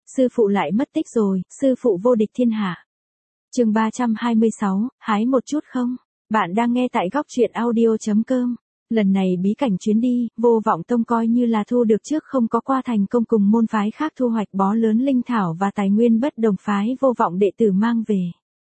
Sư phụ lại mất tích rồi, sư phụ vô địch thiên hạ. Chương 326, hái một chút không? Bạn đang nghe tại góc truyện audio.com. Lần này bí cảnh chuyến đi, Vô Vọng Tông coi như là thu được trước không có qua thành công cùng môn phái khác thu hoạch bó lớn linh thảo và tài nguyên bất đồng phái Vô Vọng đệ tử mang về.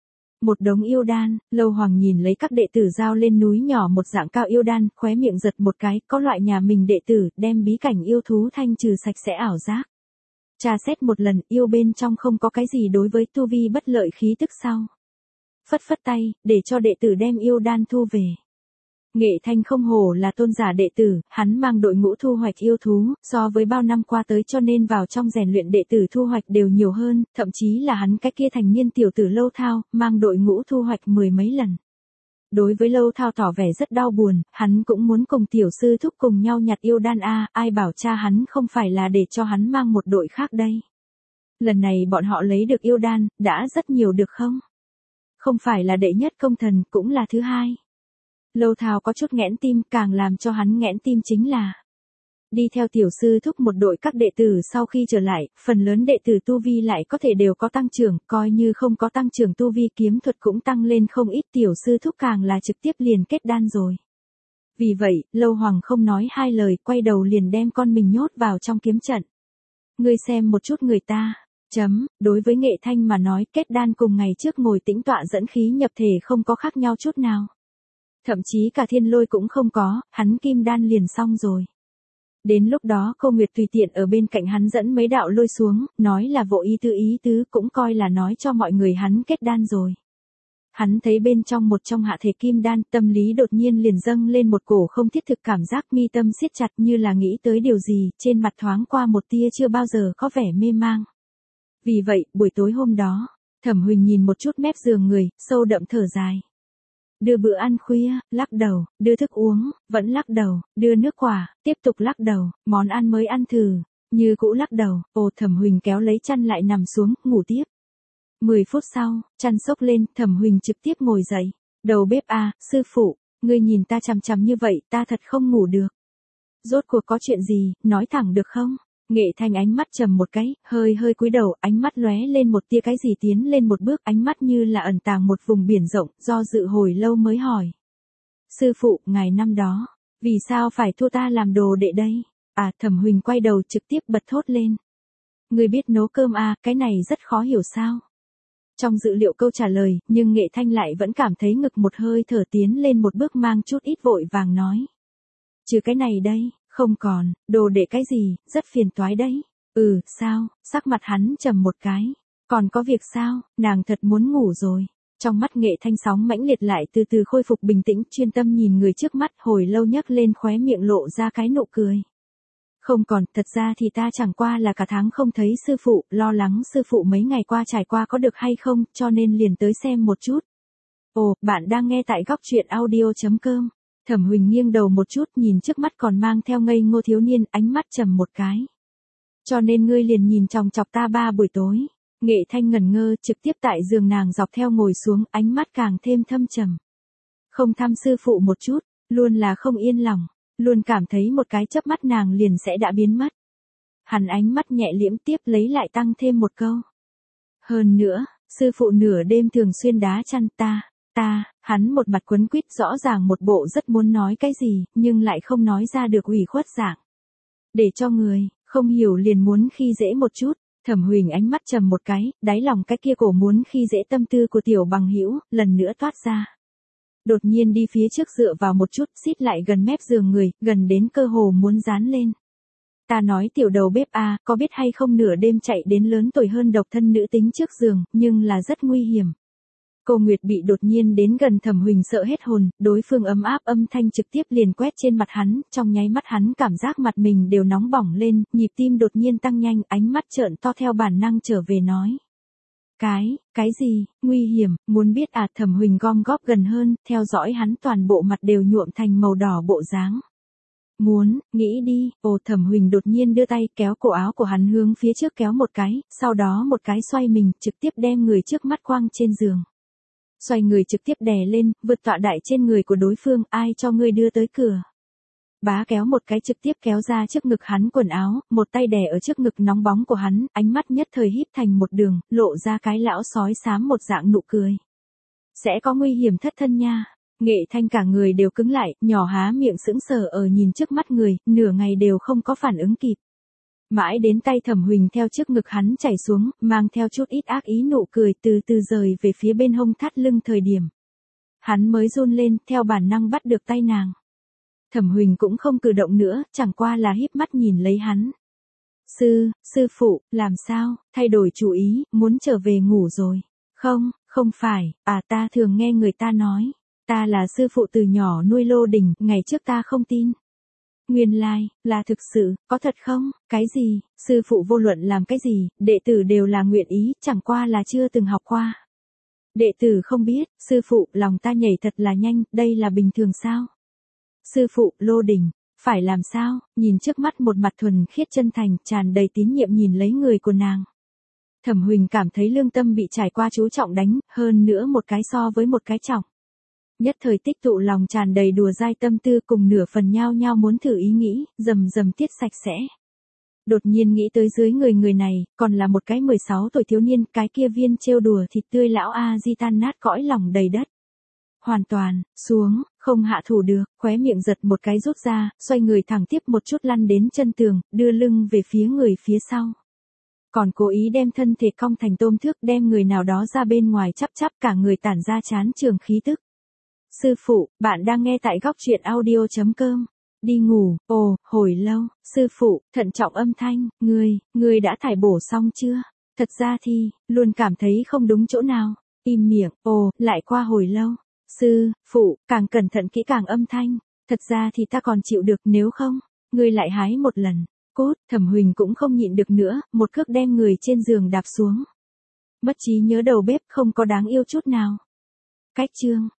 Một đống yêu đan, Lâu Hoàng nhìn lấy các đệ tử giao lên núi nhỏ một dạng cao yêu đan, khóe miệng giật một cái, có loại nhà mình đệ tử, đem bí cảnh yêu thú thanh trừ sạch sẽ ảo giác. Tra xét một lần, yêu bên trong không có cái gì đối với tu vi bất lợi khí tức sau. Phất phất tay, để cho đệ tử đem yêu đan thu về. Nghệ Thanh không hổ là tôn giả đệ tử, hắn mang đội ngũ thu hoạch yêu thú, so với bao năm qua tới cho nên vào trong rèn luyện đệ tử thu hoạch đều nhiều hơn, thậm chí là hắn cái kia thành niên tiểu tử Lâu Thao, mang đội ngũ thu hoạch 10 mấy lần. Đối với Lâu Thao tỏ vẻ rất đau buồn, hắn cũng muốn cùng tiểu sư thúc cùng nhau nhặt yêu đan ai bảo cha hắn không phải là để cho hắn mang một đội khác đây. Lần này bọn họ lấy được yêu đan, đã rất nhiều được không? Không phải là đệ nhất công thần, cũng là thứ hai. Lâu Thao có chút nghẽn tim, càng làm cho hắn nghẽn tim chính là đi theo tiểu sư thúc một đội các đệ tử sau khi trở lại, phần lớn đệ tử tu vi lại có thể đều có tăng trưởng, coi như không có tăng trưởng tu vi kiếm thuật cũng tăng lên không ít, tiểu sư thúc càng là trực tiếp liền kết đan rồi. Vì vậy, Lâu Hoàng không nói hai lời, quay đầu liền đem con mình nhốt vào trong kiếm trận. Ngươi xem một chút người ta. Đối với Nghệ Thanh mà nói, kết đan cùng ngày trước ngồi tĩnh tọa dẫn khí nhập thể không có khác nhau chút nào. Thậm chí cả thiên lôi cũng không có, hắn kim đan liền xong rồi. Đến lúc đó Cô Nguyệt tùy tiện ở bên cạnh hắn dẫn mấy đạo lôi xuống, nói là vô ý tứ cũng coi là nói cho mọi người hắn kết đan rồi. Hắn thấy bên trong một trong hạ thể kim đan, tâm lý đột nhiên liền dâng lên một cổ không thiết thực cảm giác, mi tâm siết chặt như là nghĩ tới điều gì, trên mặt thoáng qua một tia chưa bao giờ có vẻ mê mang. Vì vậy, buổi tối hôm đó, Thẩm Huỳnh nhìn một chút mép giường người, sâu đậm thở dài. Đưa bữa ăn khuya, lắc đầu, đưa thức uống, vẫn lắc đầu, đưa nước quả, tiếp tục lắc đầu, món ăn mới ăn thử, như cũ lắc đầu, Thẩm Huỳnh kéo lấy chăn lại nằm xuống, ngủ tiếp. 10 phút sau, chăn xốc lên, Thẩm Huỳnh trực tiếp ngồi dậy, đầu bếp sư phụ, ngươi nhìn ta chằm chằm như vậy, ta thật không ngủ được. Rốt cuộc có chuyện gì, nói thẳng được không? Nghệ Thanh ánh mắt trầm một cái, hơi cúi đầu, ánh mắt lóe lên một tia cái gì tiến lên một bước, ánh mắt như là ẩn tàng một vùng biển rộng, do dự hồi lâu mới hỏi. Sư phụ, ngài năm đó, vì sao phải thua ta làm đồ đệ đây? Thẩm Huỳnh quay đầu trực tiếp bật thốt lên. Ngươi biết nấu cơm cái này rất khó hiểu sao? Trong dự liệu câu trả lời, nhưng Nghệ Thanh lại vẫn cảm thấy ngực một hơi thở tiến lên một bước mang chút ít vội vàng nói. Chứ cái này đây. Không còn, đồ đệ cái gì, rất phiền toái đấy. Sao, sắc mặt hắn trầm một cái. Còn có việc sao, nàng thật muốn ngủ rồi. Trong mắt Nghệ Thanh sóng mãnh liệt lại từ từ khôi phục bình tĩnh, chuyên tâm nhìn người trước mắt, hồi lâu nhấc lên khóe miệng lộ ra cái nụ cười. Không còn, thật ra thì ta chẳng qua là cả tháng không thấy sư phụ, lo lắng sư phụ mấy ngày qua trải qua có được hay không, cho nên liền tới xem một chút. Bạn đang nghe tại góc truyện audio.com. Thẩm Huỳnh nghiêng đầu một chút, nhìn trước mắt còn mang theo ngây ngô thiếu niên, ánh mắt trầm một cái. Cho nên ngươi liền nhìn chòng chọc ta 3 buổi tối. Nghệ Thanh ngẩn ngơ, trực tiếp tại giường nàng dọc theo ngồi xuống, ánh mắt càng thêm thâm trầm. Không thăm sư phụ một chút, luôn là không yên lòng, luôn cảm thấy một cái chớp mắt nàng liền sẽ đã biến mất. Hắn ánh mắt nhẹ liễm tiếp lấy lại tăng thêm một câu. Hơn nữa, sư phụ nửa đêm thường xuyên đá chăn ta, hắn một mặt quấn quýt, rõ ràng một bộ rất muốn nói cái gì, nhưng lại không nói ra được, ủy khuất dạng. Để cho người, không hiểu liền muốn khi dễ một chút. Thẩm Huỳnh ánh mắt trầm một cái, đáy lòng cái kia cổ muốn khi dễ tâm tư của tiểu bằng hữu lần nữa toát ra. Đột nhiên đi phía trước dựa vào một chút, xít lại gần mép giường người, gần đến cơ hồ muốn dán lên. Ta nói tiểu đầu bếp có biết hay không nửa đêm chạy đến lớn tuổi hơn độc thân nữ tính trước giường, nhưng là rất nguy hiểm. Cô Nguyệt bị đột nhiên đến gần Thẩm Huỳnh sợ hết hồn, đối phương ấm áp âm thanh trực tiếp liền quét trên mặt hắn, trong nháy mắt hắn cảm giác mặt mình đều nóng bỏng lên, nhịp tim đột nhiên tăng nhanh, ánh mắt trợn to theo bản năng trở về nói. Cái gì, nguy hiểm, muốn biết Thẩm Huỳnh gom góp gần hơn, theo dõi hắn toàn bộ mặt đều nhuộm thành màu đỏ bộ dáng. Nghĩ đi, Thẩm Huỳnh đột nhiên đưa tay kéo cổ áo của hắn hướng phía trước kéo một cái, sau đó một cái xoay mình, trực tiếp đem người trước mắt quăng trên giường. Xoay người trực tiếp đè lên, vượt tọa đại trên người của đối phương, ai cho ngươi đưa tới cửa. Bá kéo một cái trực tiếp kéo ra trước ngực hắn quần áo, một tay đè ở trước ngực nóng bóng của hắn, ánh mắt nhất thời híp thành một đường, lộ ra cái lão sói xám một dạng nụ cười. Sẽ có nguy hiểm thất thân nha. Nghệ Thanh cả người đều cứng lại, nhỏ há miệng sững sờ ở nhìn trước mắt người, nửa ngày đều không có phản ứng kịp. Mãi đến tay Thẩm Huỳnh theo trước ngực hắn chảy xuống, mang theo chút ít ác ý nụ cười từ từ rời về phía bên hông thắt lưng thời điểm. Hắn mới run lên, theo bản năng bắt được tay nàng. Thẩm Huỳnh cũng không cử động nữa, chẳng qua là híp mắt nhìn lấy hắn. Sư phụ, làm sao, thay đổi chủ ý, muốn trở về ngủ rồi. Không phải, ta thường nghe người ta nói. Ta là sư phụ từ nhỏ nuôi Lô Đình, ngày trước ta không tin. Nguyên lai, là thực sự, có thật không? Cái gì, sư phụ vô luận làm cái gì, đệ tử đều là nguyện ý, chẳng qua là chưa từng học qua. Đệ tử không biết, sư phụ, lòng ta nhảy thật là nhanh, đây là bình thường sao? Sư phụ, Lô Đình, phải làm sao? Nhìn trước mắt một mặt thuần khiết chân thành, tràn đầy tín nhiệm nhìn lấy người của nàng. Thẩm Huỳnh cảm thấy lương tâm bị trải qua chú trọng đánh, hơn nữa một cái so với một cái trọng. Nhất thời tích tụ lòng tràn đầy đùa dai tâm tư cùng nửa phần nhao nhao muốn thử ý nghĩ, rầm tiết sạch sẽ. Đột nhiên nghĩ tới dưới người này, còn là một cái 16 tuổi thiếu niên, cái kia viên trêu đùa thịt tươi lão A-di tan nát cõi lòng đầy đất. Hoàn toàn, xuống, không hạ thủ được, khóe miệng giật một cái rút ra, xoay người thẳng tiếp một chút lăn đến chân tường, đưa lưng về phía người phía sau. Còn cố ý đem thân thể cong thành tôm thước đem người nào đó ra bên ngoài chắp cả người tản ra chán trường khí tức. Sư phụ, bạn đang nghe tại góc truyện audio.com. Đi ngủ, hồi lâu, sư phụ, thận trọng âm thanh, ngươi đã thải bổ xong chưa? Thật ra thì, luôn cảm thấy không đúng chỗ nào. Im miệng, lại qua hồi lâu. Sư phụ, càng cẩn thận kỹ càng âm thanh. Thật ra thì ta còn chịu được, nếu không, ngươi lại hái một lần. Cốt, Thẩm Huỳnh cũng không nhịn được nữa, một cước đem người trên giường đạp xuống. Mất trí nhớ đầu bếp không có đáng yêu chút nào. Cách chương